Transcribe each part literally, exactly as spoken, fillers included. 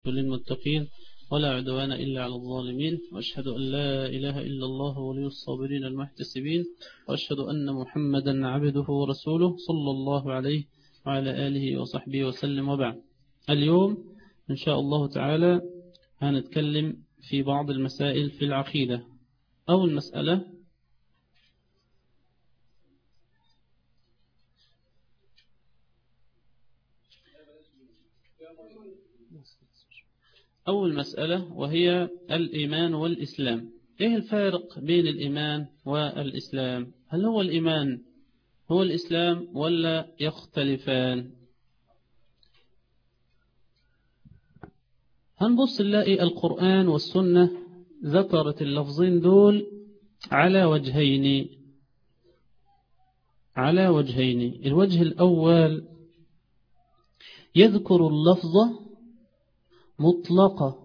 للمتقين ولا عدوان إلا على الظالمين، وأشهد أن لا إله إلا الله ولي الصابرين المحتسبين، وأشهد أن محمدا عبده ورسوله صلى الله عليه وعلى آله وصحبه وسلم. وبعد، اليوم إن شاء الله تعالى هنتكلم في بعض المسائل في العقيدة. أول مسألة: أول مسألة وهي الإيمان والإسلام. إيه الفارق بين الإيمان والإسلام؟ هل هو الإيمان هو الإسلام ولا يختلفان؟ هنبص نلاقي القرآن والسنة ذكرت اللفظين دول على وجهين على وجهين الوجه الأول يذكر اللفظ مطلقة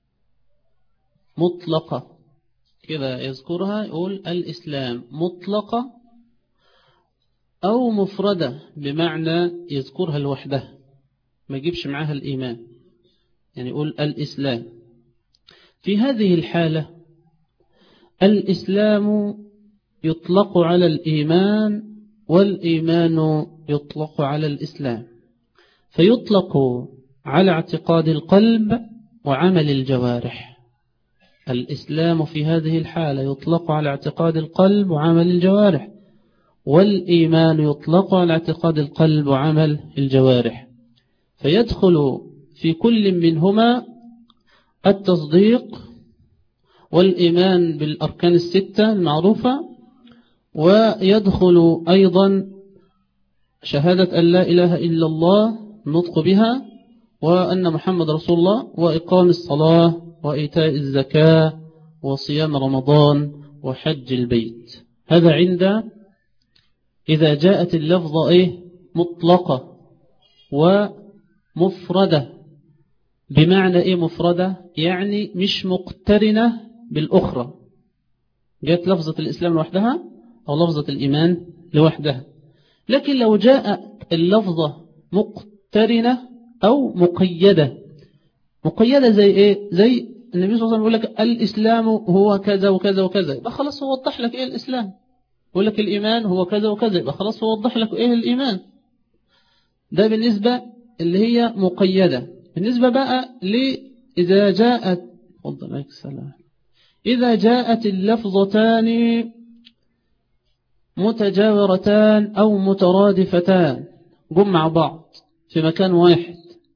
مطلقة كذا يذكرها، يقول الإسلام مطلقة أو مفردة، بمعنى يذكرها لوحدها ما يجيبش معاها الإيمان، يعني يقول الإسلام. في هذه الحالة الإسلام يطلق على الإيمان والإيمان يطلق على الإسلام، فيطلق على اعتقاد القلب وعمل الجوارح. الإسلام في هذه الحالة يطلق على اعتقاد القلب وعمل الجوارح، والإيمان يطلق على اعتقاد القلب وعمل الجوارح، فيدخل في كل منهما التصديق والإيمان بالأركان الستة المعروفة، ويدخل أيضا شهادة أن لا إله إلا الله النطق بها، وأن محمد رسول الله، وإقام الصلاة وإيتاء الزكاة وصيام رمضان وحج البيت. هذا عند إذا جاءت اللفظة إيه مطلقة ومفردة. بمعنى إيه مفردة؟ يعني مش مقترنة بالأخرى. جاءت لفظة الإسلام لوحدها أو لفظة الإيمان لوحدها. لكن لو جاءت اللفظة مقترنة أو مقيدة، مقيدة زي إيه؟ زي النبي صلى الله عليه وسلم يقول لك الإسلام هو كذا وكذا وكذا، يبقى خلاص هو وضح لك إيه الإسلام. يقول لك الإيمان هو كذا وكذا، يبقى خلاص هو وضح لك إيه الإيمان. ده بالنسبة اللي هي مقيدة. بالنسبة بقى لإذا جاءت فضل عليك السلام إذا جاءت اللفظتان متجاورتان أو مترادفتان جم مع بعض في مكان واحد،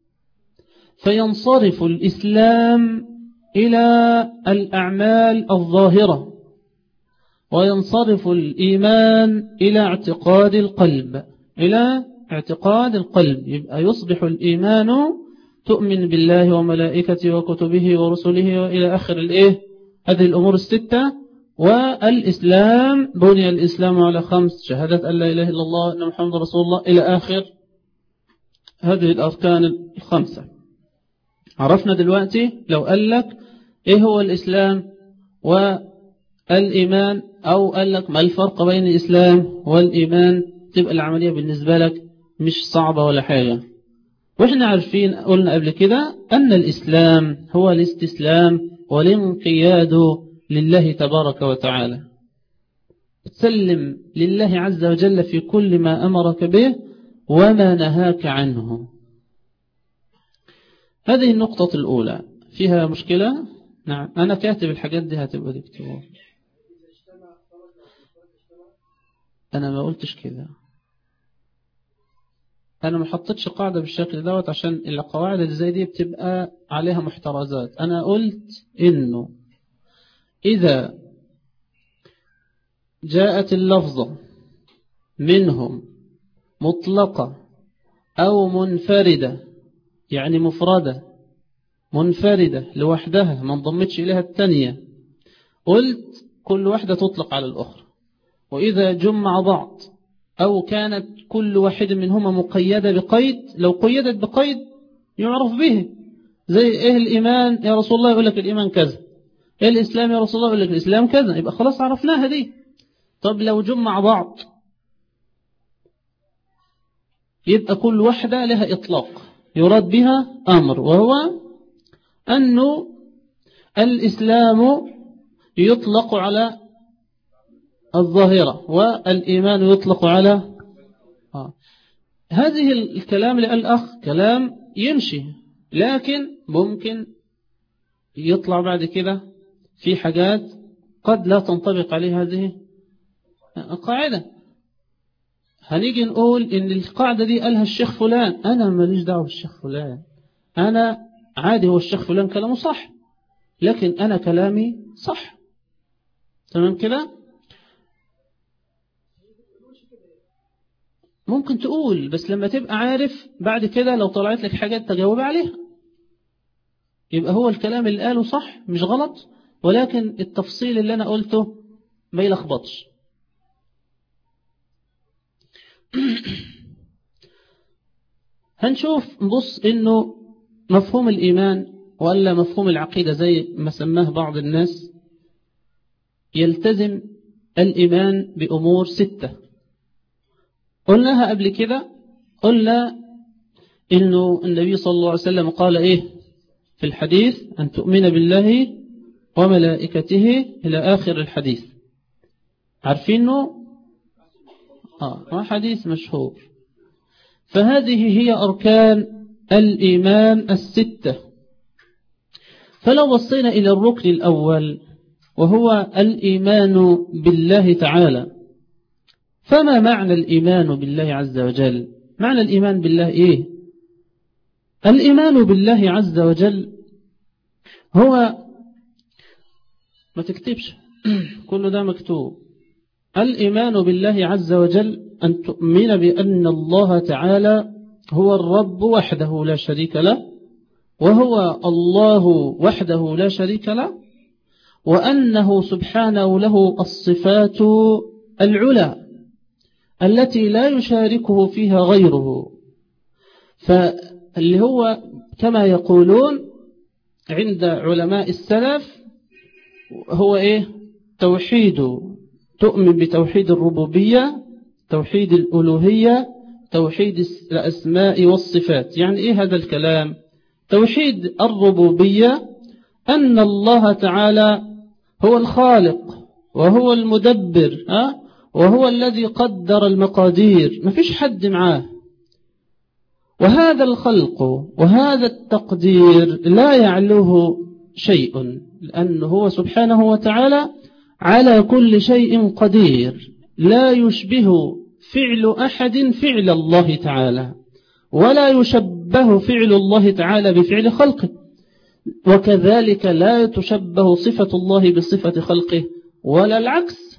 فينصرف الإسلام إلى الأعمال الظاهرة، وينصرف الإيمان إلى اعتقاد القلب إلى اعتقاد القلب يبقى يصبح الإيمان تؤمن بالله وملائكته وكتبه ورسله وإلى آخر الإيه هذه الأمور الستة. والإسلام بني الإسلام على خمس: شهادة أن لا إله إلا الله أن محمد رسول الله، إلى آخر هذه الأركان الخمسة. عرفنا دلوقتي لو قال لك إيه هو الإسلام والإيمان، أو قال لك ما الفرق بين الإسلام والإيمان، تبقى العملية بالنسبة لك مش صعبة ولا حاجة. وإحنا عارفين قلنا قبل كده أن الإسلام هو الاستسلام والانقياد لله تبارك وتعالى، تسلم لله عز وجل في كل ما أمرك به وما نهاك عنه. هذه النقطة الأولى. فيها مشكلة؟ نعم، أنا كاتب الحاجات دي هتبقى دكتور. أنا ما قلتش كده، أنا ما حطيتش قاعدة بالشكل دوت، عشان القواعد اللي زي دي بتبقى عليها محترزات. أنا قلت إنه إذا جاءت اللفظة منهم مطلقة أو منفردة، يعني مفردة منفردة لوحدها ما انضمتش إليها الثانية، قلت كل واحدة تطلق على الأخرى. وإذا جمع بعض أو كانت كل واحد منهما مقيدة بقيد، لو قيدت بقيد يعرف به، زي إيه الإيمان يا رسول الله، يقول لك الإيمان كذا. إيه الإسلام يا رسول الله، يقول لك الإسلام كذا، يبقى خلاص عرفناها دي. طب لو جمع بعض يبقى كل واحدة لها إطلاق يراد بها أمر، وهو أنه الإسلام يطلق على الظاهرة والإيمان يطلق على آه. هذه الكلام للأخ كلام يمشي، لكن ممكن يطلع بعد كده في حاجات قد لا تنطبق عليه هذه القاعدة. هنيجي نقول إن القاعدة دي قالها الشيخ فلان، أنا ماليش دعوة بالشيخ فلان، أنا عادي هو الشيخ فلان كلامه صح لكن أنا كلامي صح. تمام كده؟ ممكن تقول، بس لما تبقى عارف بعد كده لو طلعت لك حاجات تجاوب عليها يبقى هو الكلام اللي قاله صح مش غلط، ولكن التفصيل اللي أنا قلته ما يلخبطش. هنشوف نبص إنه مفهوم الإيمان ولا مفهوم العقيدة زي ما سماه بعض الناس يلتزم الإيمان بأمور ستة قلناها قبل كده. قلنا إنه النبي صلى الله عليه وسلم قال إيه في الحديث؟ أن تؤمن بالله وملائكته إلى آخر الحديث، عارفينه؟ آه حديث مشهور. فهذه هي أركان الإيمان الستة. فلو بصينا إلى الركن الأول وهو الإيمان بالله تعالى، فما معنى الإيمان بالله عز وجل؟ معنى الإيمان بالله إيه؟ الإيمان بالله عز وجل هو، ما تكتبش كل ده مكتوب. الإيمان بالله عز وجل أن تؤمن بأن الله تعالى هو الرب وحده لا شريك له، وهو الله وحده لا شريك له، وأنه سبحانه له الصفات العلى التي لا يشاركه فيها غيره. فاللي هو كما يقولون عند علماء السلف هو إيه؟ توحيد، تؤمن بتوحيد الربوبية، توحيد الألوهية، توحيد الأسماء والصفات. يعني إيه هذا الكلام؟ توحيد الربوبية أن الله تعالى هو الخالق وهو المدبر، ها؟ وهو الذي قدر المقادير، ما فيش حد معاه، وهذا الخلق وهذا التقدير لا يعلوه شيء، لأنه هو سبحانه وتعالى على كل شيء قدير، لا يشبه فعل أحد فعل الله تعالى، ولا يشبه فعل الله تعالى بفعل خلقه، وكذلك لا تشبه صفة الله بصفة خلقه ولا العكس.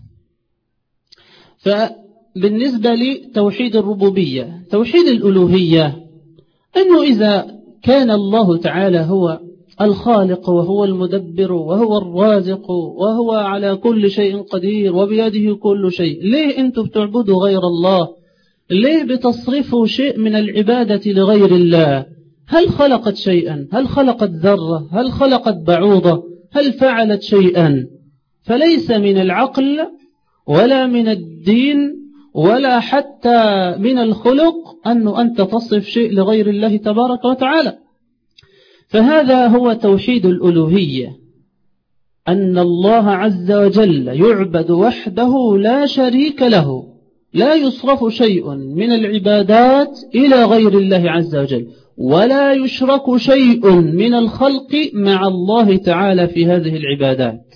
فبالنسبة لتوحيد الربوبية، توحيد الألوهية أنه إذا كان الله تعالى هو الخالق وهو المدبر وهو الرازق وهو على كل شيء قدير وبيده كل شيء، ليه أنتم بتعبدوا غير الله؟ ليه بتصرفوا شيء من العبادة لغير الله؟ هل خلقت شيئا؟ هل خلقت ذرة؟ هل خلقت بعوضة؟ هل فعلت شيئا؟ فليس من العقل ولا من الدين ولا حتى من الخلق أنه أنت تصف شيء لغير الله تبارك وتعالى. فهذا هو توحيد الألوهية، أن الله عز وجل يعبد وحده لا شريك له، لا يصرف شيء من العبادات إلى غير الله عز وجل، ولا يشرك شيء من الخلق مع الله تعالى في هذه العبادات.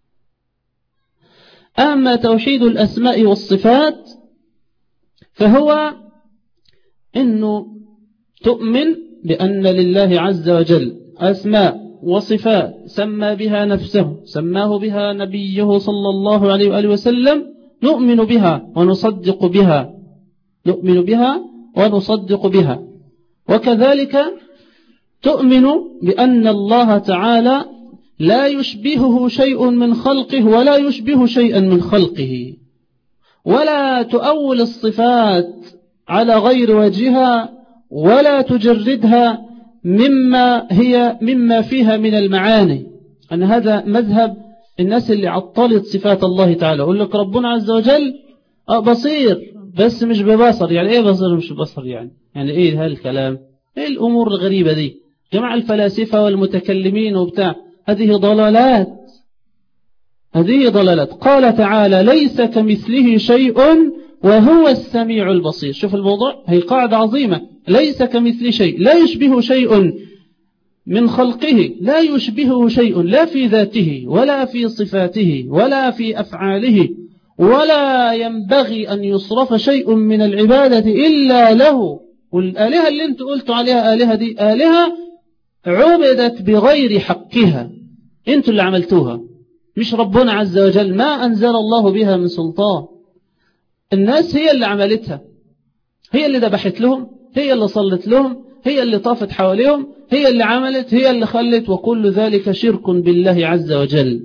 أما توحيد الأسماء والصفات فهو أنه تؤمن بأن لله عز وجل أسماء وصفات سمى بها نفسه، سماه بها نبيه صلى الله عليه وآله وسلم، نؤمن بها ونصدق بها، نؤمن بها ونصدق بها. وكذلك تؤمن بأن الله تعالى لا يشبهه شيء من خلقه ولا يشبه شيئا من خلقه، ولا تؤول الصفات على غير وجهها ولا تجردها مما هي مما فيها من المعاني. أن هذا مذهب الناس اللي عطلت صفات الله تعالى، يقول لك ربنا عز وجل بصير بس مش ببصر. يعني ايه بصير مش ببصر؟ يعني يعني ايه هالكلام؟ ايه الأمور الغريبة دي؟ جماعة الفلاسفة والمتكلمين وبتاع، هذه ضلالات، هذه ضلالات. قال تعالى ليس كمثله شيء وهو السميع البصير. شوف الموضوع، هي قاعدة عظيمة، ليس كمثله شيء، لا يشبه شيء من خلقه، لا يشبهه شيء لا في ذاته ولا في صفاته ولا في أفعاله، ولا ينبغي أن يصرف شيء من العبادة إلا له. والآلهة اللي انت قلتوا عليها آلهة دي آلهة عبدت بغير حقها، انتوا اللي عملتوها، مش ربنا عز وجل، ما أنزل الله بها من سلطان. الناس هي اللي عملتها، هي اللي ذبحت لهم، هي اللي صلت لهم، هي اللي طافت حواليهم، هي اللي عملت، هي اللي خلت، وكل ذلك شرك بالله عز وجل.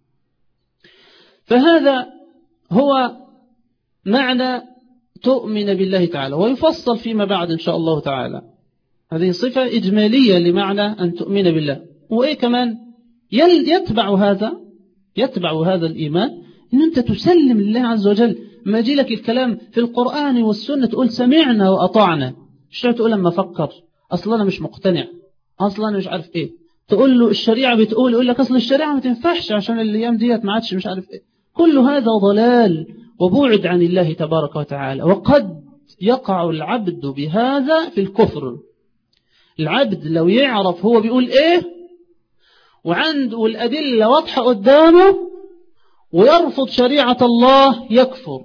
فهذا هو معنى تؤمن بالله تعالى، ويفصل فيما بعد إن شاء الله تعالى. هذه صفة إجمالية لمعنى أن تؤمن بالله. وإيه كمان يتبع هذا، يتبع هذا الإيمان أن أنت تسلم لله عز وجل. ما يجي لك الكلام في القرآن والسنة تقول سمعنا وأطعنا، مش تقول لما أفكر أصلا أنا مش مقتنع، أصلا أنا مش عارف إيه، تقول له الشريعة بتقول، يقول لك أصل الشريعة ما تنفعش عشان الأيام ديت ما عادش مش عارف إيه. كل هذا ضلال وبعد عن الله تبارك وتعالى. وقد يقع العبد بهذا في الكفر. العبد لو يعرف هو بيقول إيه وعنده الأدلة واضحة قدامه ويرفض شريعة الله يكفر،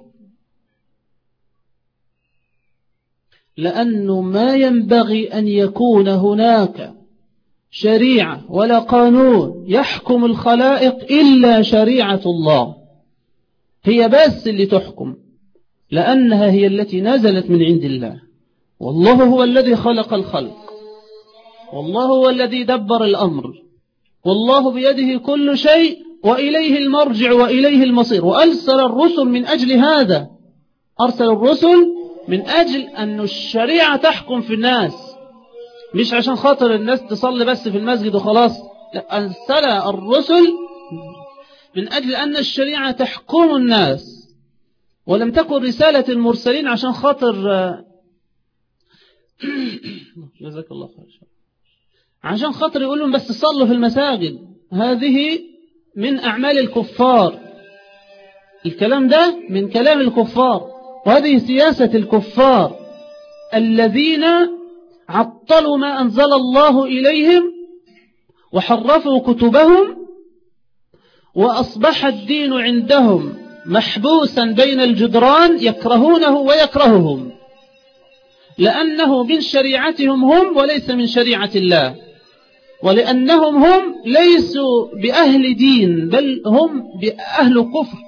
لأنه ما ينبغي أن يكون هناك شريعة ولا قانون يحكم الخلائق إلا شريعة الله، هي بس اللي تحكم، لأنها هي التي نزلت من عند الله. والله هو الذي خلق الخلق، والله هو الذي دبر الأمر، والله بيده كل شيء، وإليه المرجع وإليه المصير. وأرسل الرسل من أجل هذا، أرسل الرسل من أجل أن الشريعة تحكم في الناس، مش عشان خاطر الناس تصلي بس في المسجد وخلاص. لا، أرسل الرسل من أجل أن الشريعة تحكم الناس، ولم تكن رسالة المرسلين عشان خاطر جزاك الله خير، عشان خاطر يقول لهم بس صلوا في المساجد. هذه من أعمال الكفار، الكلام ده من كلام الكفار، وهذه سياسة الكفار الذين عطلوا ما أنزل الله إليهم وحرفوا كتبهم، وأصبح الدين عندهم محبوسا بين الجدران، يكرهونه ويكرههم، لأنه من شريعتهم هم وليس من شريعة الله، ولأنهم هم ليسوا بأهل دين بل هم بأهل كفر.